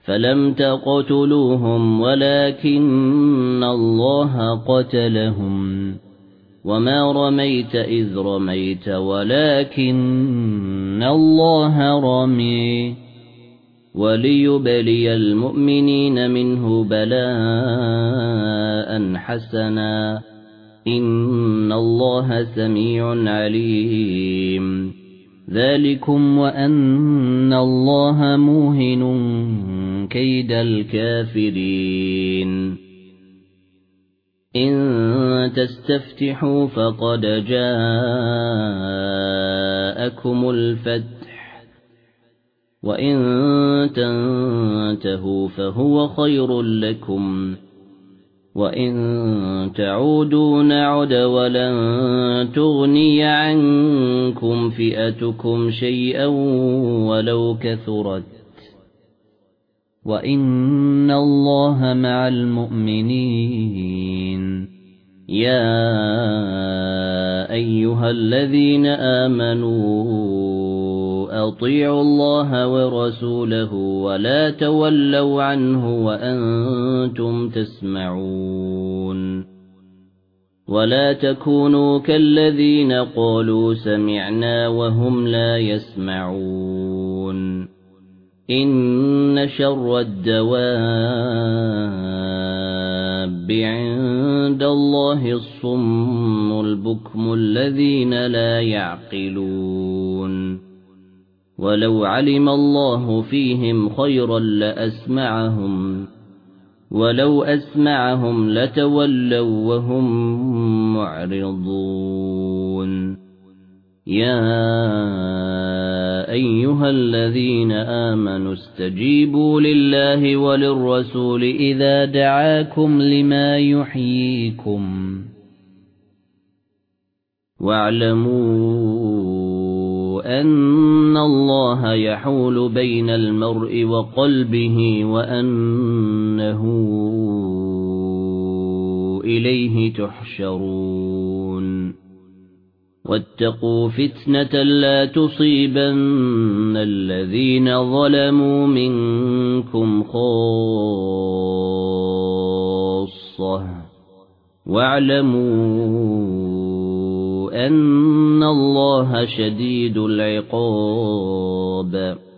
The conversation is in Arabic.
فلم تقتلوهم ولكن الله قتلهم وما رميت إذ رميت ولكن الله رمي وليبلي المؤمنين منه بلاء حسنا إن الله سميع عليم ذلكم وأن الله موهن كيد الكافرين إن تستفتحوا فقد جاءكم الفتح وإن تنتهوا فهو خير لكم وإن تعودوا نعد ولن تغني عنكم فئتكم شيئا ولو كثرت وإن الله مع المؤمنين يا أيها الذين آمنوا أطيعوا الله ورسوله ولا تولوا عنه وأنتم تسمعون ولا تكونوا كالذين قالوا سمعنا وهم لا يسمعون إن شر الدواب عند الله الصم البكم الذين لا يعقلون ولو علم الله فيهم خيرا لأسمعهم ولو أسمعهم لتولوا وهم معرضون يا أيها الذين آمنوا استجيبوا لله وللرسول إذا دعاكم لما يحييكم واعلموا أن الله يحول بين المرء وقلبه وأنه إليه تحشرون واتقوا فتنة لا تصيبن الذين ظلموا منكم خاصة واعلموا أن الله شديد العقاب